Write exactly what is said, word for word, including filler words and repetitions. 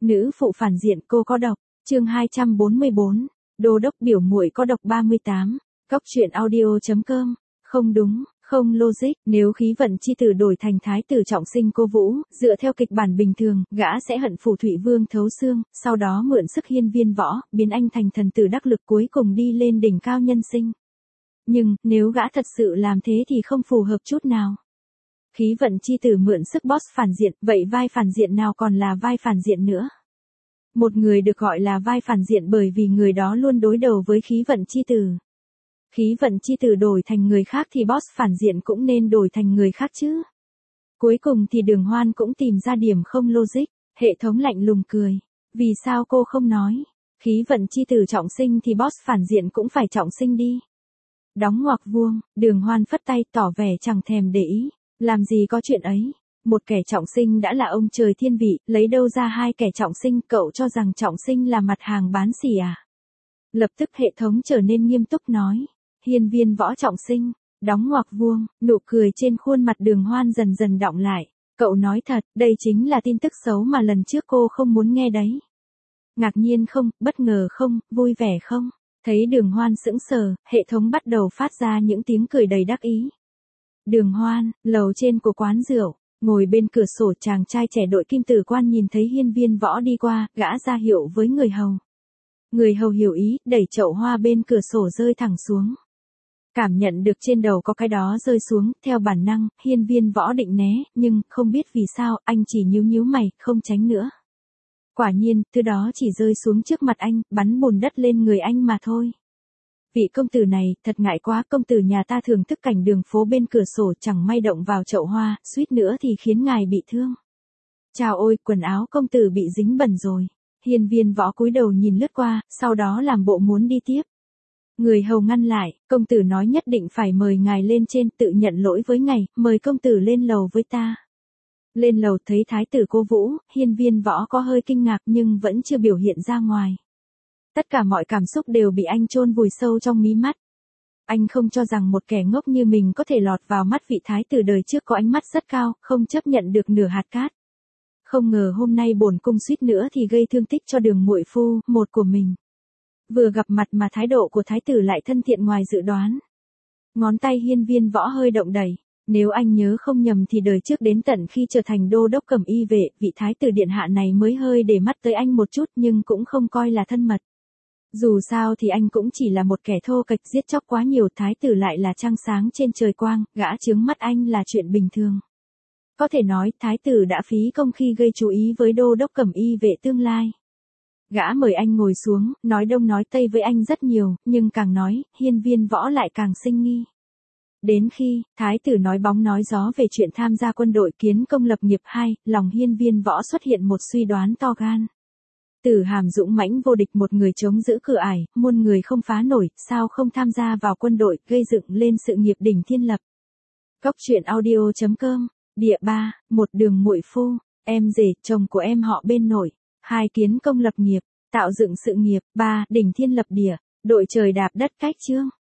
Nữ phụ phản diện cô có độc, chương hai trăm bốn mươi bốn, đô đốc biểu muội có độc ba mươi tám, cóc truyện audio.com, không đúng, không logic, nếu khí vận chi tử đổi thành thái tử trọng sinh cô Vũ, dựa theo kịch bản bình thường, gã sẽ hận phù thủy vương thấu xương, sau đó mượn sức hiên viên võ, biến anh thành thần tử đắc lực cuối cùng đi lên đỉnh cao nhân sinh. Nhưng, nếu gã thật sự làm thế thì không phù hợp chút nào. Khí vận chi tử mượn sức boss phản diện, vậy vai phản diện nào còn là vai phản diện nữa? Một người được gọi là vai phản diện bởi vì người đó luôn đối đầu với khí vận chi tử. Khí vận chi tử đổi thành người khác thì boss phản diện cũng nên đổi thành người khác chứ. Cuối cùng thì Đường Hoan cũng tìm ra điểm không logic, hệ thống lạnh lùng cười. Vì sao cô không nói? Khí vận chi tử trọng sinh thì boss phản diện cũng phải trọng sinh đi. Đóng ngoặc vuông, Đường Hoan phất tay tỏ vẻ chẳng thèm để ý. Làm gì có chuyện ấy, một kẻ trọng sinh đã là ông trời thiên vị, lấy đâu ra hai kẻ trọng sinh, cậu cho rằng trọng sinh là mặt hàng bán xỉ à? Lập tức hệ thống trở nên nghiêm túc nói, hiên viên võ trọng sinh, đóng ngoặc vuông, nụ cười trên khuôn mặt Đường Hoan dần dần đọng lại, cậu nói thật, đây chính là tin tức xấu mà lần trước cô không muốn nghe đấy. Ngạc nhiên không, bất ngờ không, vui vẻ không? Thấy Đường Hoan sững sờ, hệ thống bắt đầu phát ra những tiếng cười đầy đắc ý. Đường Hoan, lầu trên của quán rượu, ngồi bên cửa sổ chàng trai trẻ đội kim tử quan nhìn thấy hiên viên võ đi qua, gã ra hiệu với người hầu. Người hầu hiểu ý, đẩy chậu hoa bên cửa sổ rơi thẳng xuống. Cảm nhận được trên đầu có cái đó rơi xuống, theo bản năng, hiên viên võ định né, nhưng, không biết vì sao, anh chỉ nhíu nhíu mày, không tránh nữa. Quả nhiên, thứ đó chỉ rơi xuống trước mặt anh, bắn bùn đất lên người anh mà thôi. Vị công tử này, thật ngại quá, công tử nhà ta thưởng thức cảnh đường phố bên cửa sổ chẳng may động vào chậu hoa, suýt nữa thì khiến ngài bị thương. Chào ôi, quần áo công tử bị dính bẩn rồi. Hiên viên võ cúi đầu nhìn lướt qua, sau đó làm bộ muốn đi tiếp. Người hầu ngăn lại, công tử nói nhất định phải mời ngài lên trên, tự nhận lỗi với ngài, mời công tử lên lầu với ta. Lên lầu thấy thái tử cô Vũ, hiên viên võ có hơi kinh ngạc nhưng vẫn chưa biểu hiện ra ngoài. Tất cả mọi cảm xúc đều bị anh chôn vùi sâu trong mí mắt. Anh không cho rằng một kẻ ngốc như mình có thể lọt vào mắt vị thái tử đời trước có ánh mắt rất cao, không chấp nhận được nửa hạt cát. Không ngờ hôm nay bổn cung suýt nữa thì gây thương tích cho Đường muội phu, một của mình. Vừa gặp mặt mà thái độ của thái tử lại thân thiện ngoài dự đoán. Ngón tay hiên viên võ hơi động đẩy. Nếu anh nhớ không nhầm thì đời trước đến tận khi trở thành đô đốc cẩm y vệ, vị thái tử điện hạ này mới hơi để mắt tới anh một chút nhưng cũng không coi là thân mật. Dù sao thì anh cũng chỉ là một kẻ thô kệch giết chóc quá nhiều, thái tử lại là trăng sáng trên trời quang, gã chướng mắt anh là chuyện bình thường. Có thể nói, thái tử đã phí công khi gây chú ý với đô đốc cẩm y vệ tương lai. Gã mời anh ngồi xuống, nói đông nói tây với anh rất nhiều, nhưng càng nói, hiên viên võ lại càng sinh nghi. Đến khi, thái tử nói bóng nói gió về chuyện tham gia quân đội kiến công lập nghiệp hai, lòng hiên viên võ xuất hiện một suy đoán to gan. Tử Hàm dũng mãnh vô địch, một người chống giữ cửa ải, muôn người không phá nổi, sao không tham gia vào quân đội, gây dựng lên sự nghiệp đỉnh thiên lập. Cóc truyện audio.com, địa ba, một Đường muội phu, em rể, chồng của em họ bên nội, hai kiến công lập nghiệp, tạo dựng sự nghiệp, ba đỉnh thiên lập địa, đội trời đạp đất cách chương.